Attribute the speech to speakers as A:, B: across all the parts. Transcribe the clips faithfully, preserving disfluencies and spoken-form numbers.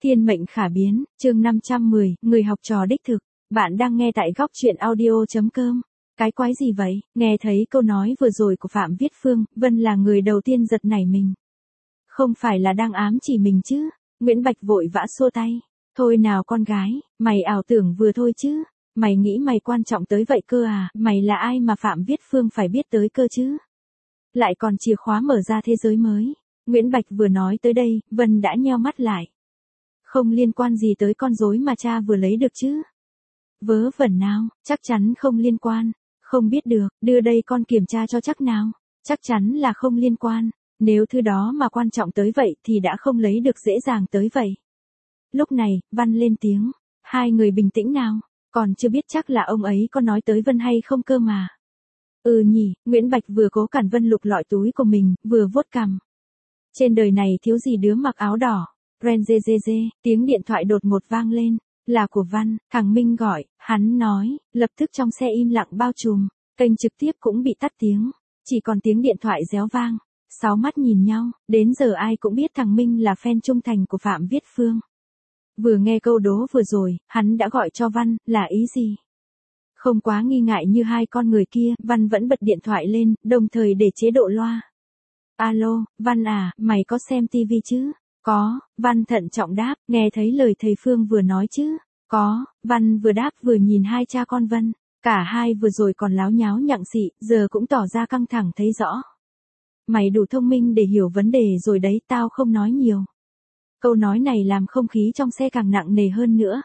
A: Thiên mệnh khả biến, chương năm trăm mười, người học trò đích thực. Bạn đang nghe tại góc truyện audio chấm com. Cái quái gì vậy? Nghe thấy câu nói vừa rồi của Phạm Viết Phương, Vân là người đầu tiên giật nảy mình. Không phải là đang ám chỉ mình chứ? Nguyễn Bạch vội vã xua tay. Thôi nào con gái, mày ảo tưởng vừa thôi chứ. Mày nghĩ mày quan trọng tới vậy cơ à? Mày là ai mà Phạm Viết Phương phải biết tới cơ chứ? Lại còn chìa khóa mở ra thế giới mới. Nguyễn Bạch vừa nói tới đây, Vân đã nheo mắt lại. Không liên quan gì tới con rối mà cha vừa lấy được chứ. Vớ vẩn nào, chắc chắn không liên quan. Không biết được, đưa đây con kiểm tra cho chắc nào. Chắc chắn là không liên quan. Nếu thứ đó mà quan trọng tới vậy thì đã không lấy được dễ dàng tới vậy. Lúc này, Văn lên tiếng. Hai người bình tĩnh nào. Còn chưa biết chắc là ông ấy có nói tới Vân hay không cơ mà. Ừ nhỉ, Nguyễn Bạch vừa cố cản Vân lục lọi túi của mình, vừa vuốt cằm. Trên đời này thiếu gì đứa mặc áo đỏ. Ren dê dê dê, tiếng điện thoại đột ngột vang lên, là của Văn, thằng Minh gọi, hắn nói, lập tức trong xe im lặng bao trùm, kênh trực tiếp cũng bị tắt tiếng, chỉ còn tiếng điện thoại réo vang, sáu mắt nhìn nhau, đến giờ ai cũng biết thằng Minh là fan trung thành của Phạm Viết Phương. Vừa nghe câu đố vừa rồi, hắn đã gọi cho Văn, là ý gì? Không quá nghi ngại như hai con người kia, Văn vẫn bật điện thoại lên, đồng thời để chế độ loa. Alo, Văn à, mày có xem tivi chứ? Có, Văn thận trọng đáp, nghe thấy lời thầy Phương vừa nói chứ? Có, Văn vừa đáp vừa nhìn hai cha con Vân, cả hai vừa rồi còn láo nháo nhặng xị, giờ cũng tỏ ra căng thẳng thấy rõ. Mày đủ thông minh để hiểu vấn đề rồi đấy, tao không nói nhiều. Câu nói này làm không khí trong xe càng nặng nề hơn nữa.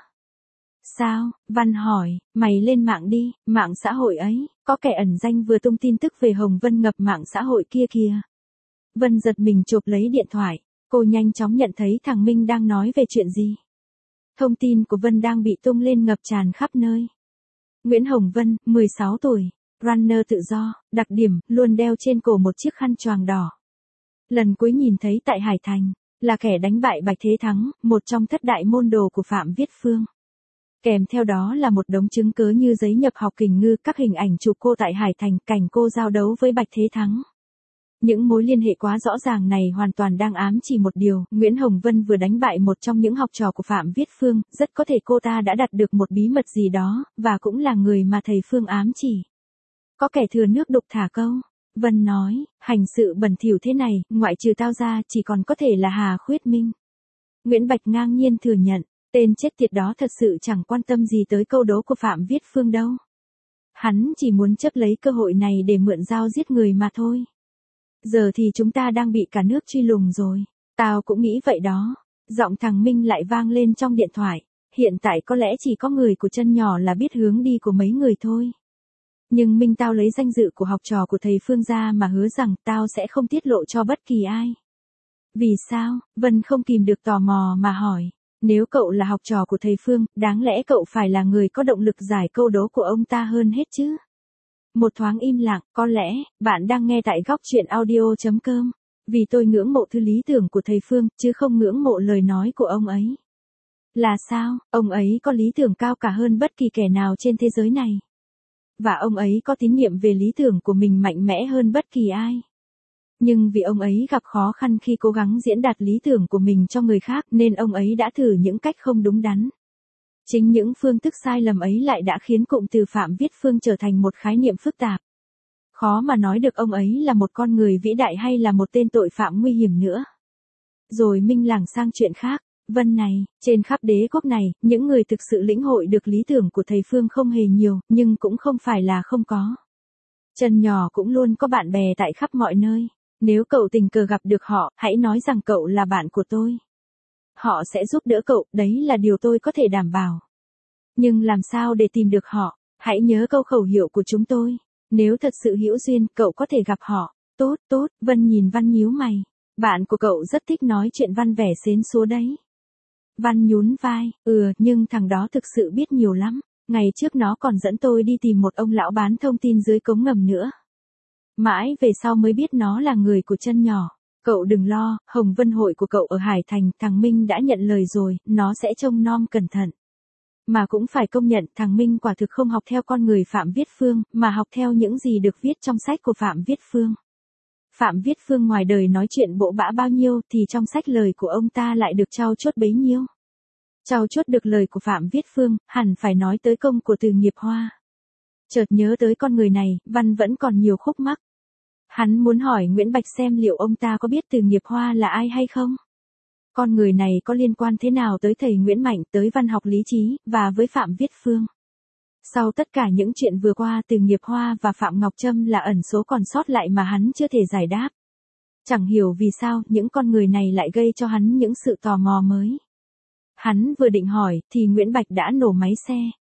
A: Sao? Văn hỏi, mày lên mạng đi, mạng xã hội ấy, có kẻ ẩn danh vừa tung tin tức về Hồng Vân ngập mạng xã hội kia kìa. Vân giật mình chộp lấy điện thoại. Cô nhanh chóng nhận thấy thằng Minh đang nói về chuyện gì. Thông tin của Vân đang bị tung lên ngập tràn khắp nơi. Nguyễn Hồng Vân, mười sáu tuổi, runner tự do, đặc điểm, luôn đeo trên cổ một chiếc khăn choàng đỏ. Lần cuối nhìn thấy tại Hải Thành, là kẻ đánh bại Bạch Thế Thắng, một trong thất đại môn đồ của Phạm Viết Phương. Kèm theo đó là một đống chứng cớ như giấy nhập học kình ngư, các hình ảnh chụp cô tại Hải Thành, cảnh cô giao đấu với Bạch Thế Thắng. Những mối liên hệ quá rõ ràng này hoàn toàn đang ám chỉ một điều, Nguyễn Hồng Vân vừa đánh bại một trong những học trò của Phạm Viết Phương, rất có thể cô ta đã đạt được một bí mật gì đó, và cũng là người mà thầy Phương ám chỉ. Có kẻ thừa nước đục thả câu. Vân nói, hành sự bẩn thỉu thế này, ngoại trừ tao ra chỉ còn có thể là Hà Khuyết Minh. Nguyễn Bạch ngang nhiên thừa nhận, tên chết tiệt đó thật sự chẳng quan tâm gì tới câu đố của Phạm Viết Phương đâu. Hắn chỉ muốn chấp lấy cơ hội này để mượn dao giết người mà thôi. Giờ thì chúng ta đang bị cả nước truy lùng rồi. Tao cũng nghĩ vậy đó. Giọng thằng Minh lại vang lên trong điện thoại. Hiện tại có lẽ chỉ có người của chân nhỏ là biết hướng đi của mấy người thôi. Nhưng Minh, tao lấy danh dự của học trò của thầy Phương ra mà hứa rằng tao sẽ không tiết lộ cho bất kỳ ai. Vì sao? Vân không kìm được tò mò mà hỏi. Nếu cậu là học trò của thầy Phương, đáng lẽ cậu phải là người có động lực giải câu đố của ông ta hơn hết chứ? Một thoáng im lặng, có lẽ, bạn đang nghe tại góc truyện audio chấm com. Vì tôi ngưỡng mộ thứ lý tưởng của thầy Phương, chứ không ngưỡng mộ lời nói của ông ấy. Là sao? Ông ấy có lý tưởng cao cả hơn bất kỳ kẻ nào trên thế giới này. Và ông ấy có tín nhiệm về lý tưởng của mình mạnh mẽ hơn bất kỳ ai. Nhưng vì ông ấy gặp khó khăn khi cố gắng diễn đạt lý tưởng của mình cho người khác nên ông ấy đã thử những cách không đúng đắn. Chính những phương thức sai lầm ấy lại đã khiến cụm từ Phạm Viết Phương trở thành một khái niệm phức tạp. Khó mà nói được ông ấy là một con người vĩ đại hay là một tên tội phạm nguy hiểm nữa. Rồi Minh lảng sang chuyện khác. Vân này, trên khắp đế quốc này, những người thực sự lĩnh hội được lý tưởng của thầy Phương không hề nhiều, nhưng cũng không phải là không có. Chân nhỏ cũng luôn có bạn bè tại khắp mọi nơi. Nếu cậu tình cờ gặp được họ, hãy nói rằng cậu là bạn của tôi. Họ sẽ giúp đỡ cậu, đấy là điều tôi có thể đảm bảo. Nhưng làm sao để tìm được họ? Hãy nhớ câu khẩu hiệu của chúng tôi. Nếu thật sự hữu duyên, cậu có thể gặp họ. Tốt, tốt, Vân nhìn Văn nhíu mày. Bạn của cậu rất thích nói chuyện Văn vẻ xến xúa đấy. Văn nhún vai, ừ, nhưng thằng đó thực sự biết nhiều lắm. Ngày trước nó còn dẫn tôi đi tìm một ông lão bán thông tin dưới cống ngầm nữa. Mãi về sau mới biết nó là người của chân nhỏ. Cậu đừng lo, Hồng Vân hội của cậu ở Hải Thành, thằng Minh đã nhận lời rồi, nó sẽ trông nom cẩn thận. Mà cũng phải công nhận thằng Minh quả thực không học theo con người Phạm Viết Phương, mà học theo những gì được viết trong sách của Phạm Viết Phương. Phạm Viết Phương ngoài đời nói chuyện bỗ bã bao nhiêu thì trong sách lời của ông ta lại được trau chuốt bấy nhiêu. Trau chuốt được lời của Phạm Viết Phương, hẳn phải nói tới công của Từ Nghiệp Hoa. Chợt nhớ tới con người này, Văn vẫn còn nhiều khúc mắc. Hắn muốn hỏi Nguyễn Bạch xem liệu ông ta có biết Từ Nghiệp Hoa là ai hay không? Con người này có liên quan thế nào tới thầy Nguyễn Mạnh, tới văn học lý trí, và với Phạm Viết Phương? Sau tất cả những chuyện vừa qua, Từ Nghiệp Hoa và Phạm Ngọc Trâm là ẩn số còn sót lại mà hắn chưa thể giải đáp. Chẳng hiểu vì sao những con người này lại gây cho hắn những sự tò mò mới. Hắn vừa định hỏi, thì Nguyễn Bạch đã nổ máy xe.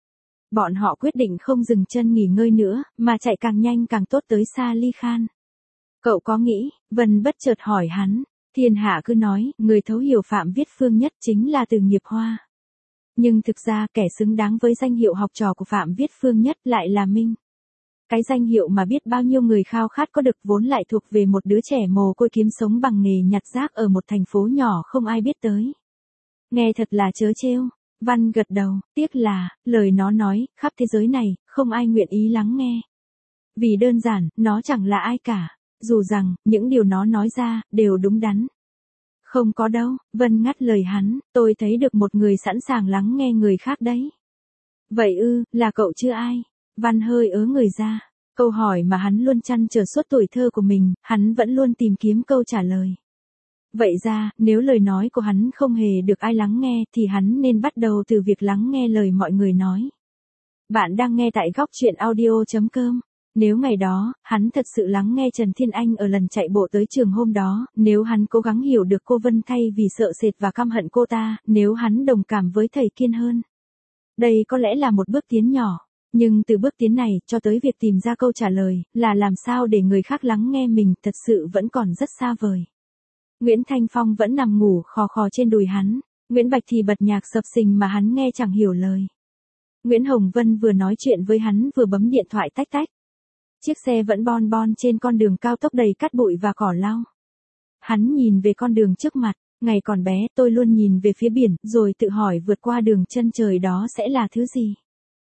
A: Bọn họ quyết định không dừng chân nghỉ ngơi nữa, mà chạy càng nhanh càng tốt tới Sa Ly Khan. Cậu có nghĩ, Vân bất chợt hỏi hắn, thiên hạ cứ nói, người thấu hiểu Phạm Viết Phương nhất chính là Từ Nghiệp Hoa. Nhưng thực ra kẻ xứng đáng với danh hiệu học trò của Phạm Viết Phương nhất lại là Minh. Cái danh hiệu mà biết bao nhiêu người khao khát có được vốn lại thuộc về một đứa trẻ mồ côi kiếm sống bằng nghề nhặt rác ở một thành phố nhỏ không ai biết tới. Nghe thật là trớ trêu. Văn gật đầu, tiếc là, lời nó nói, khắp thế giới này, không ai nguyện ý lắng nghe. Vì đơn giản, nó chẳng là ai cả, dù rằng, những điều nó nói ra, đều đúng đắn. Không có đâu, Vân ngắt lời hắn, tôi thấy được một người sẵn sàng lắng nghe người khác đấy. Vậy ư, là cậu chứ ai? Văn hơi ớ người ra. Câu hỏi mà hắn luôn trăn trở suốt tuổi thơ của mình, hắn vẫn luôn tìm kiếm câu trả lời. Vậy ra, nếu lời nói của hắn không hề được ai lắng nghe, thì hắn nên bắt đầu từ việc lắng nghe lời mọi người nói. Bạn đang nghe tại góc truyện audio chấm com. Nếu ngày đó, hắn thật sự lắng nghe Trần Thiên Anh ở lần chạy bộ tới trường hôm đó, nếu hắn cố gắng hiểu được cô Vân thay vì sợ sệt và căm hận cô ta, nếu hắn đồng cảm với thầy Kiên hơn. Đây có lẽ là một bước tiến nhỏ, nhưng từ bước tiến này cho tới việc tìm ra câu trả lời, là làm sao để người khác lắng nghe mình thật sự vẫn còn rất xa vời. Nguyễn Thanh Phong vẫn nằm ngủ khò khò trên đùi hắn, Nguyễn Bạch thì bật nhạc sập sình mà hắn nghe chẳng hiểu lời. Nguyễn Hồng Vân vừa nói chuyện với hắn vừa bấm điện thoại tách tách. Chiếc xe vẫn bon bon trên con đường cao tốc đầy cát bụi và cỏ lau. Hắn nhìn về con đường trước mặt, ngày còn bé tôi luôn nhìn về phía biển, rồi tự hỏi vượt qua đường chân trời đó sẽ là thứ gì?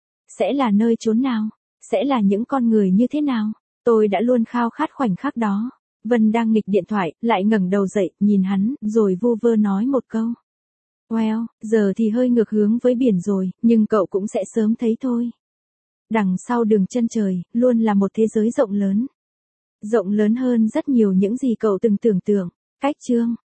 A: Sẽ là nơi chốn nào? Sẽ là những con người như thế nào? Tôi đã luôn khao khát khoảnh khắc đó. Vân đang nghịch điện thoại, lại ngẩng đầu dậy, nhìn hắn, rồi vu vơ nói một câu. Well, giờ thì hơi ngược hướng với biển rồi, nhưng cậu cũng sẽ sớm thấy thôi. Đằng sau đường chân trời, luôn là một thế giới rộng lớn. Rộng lớn hơn rất nhiều những gì cậu từng tưởng tượng. Cách chương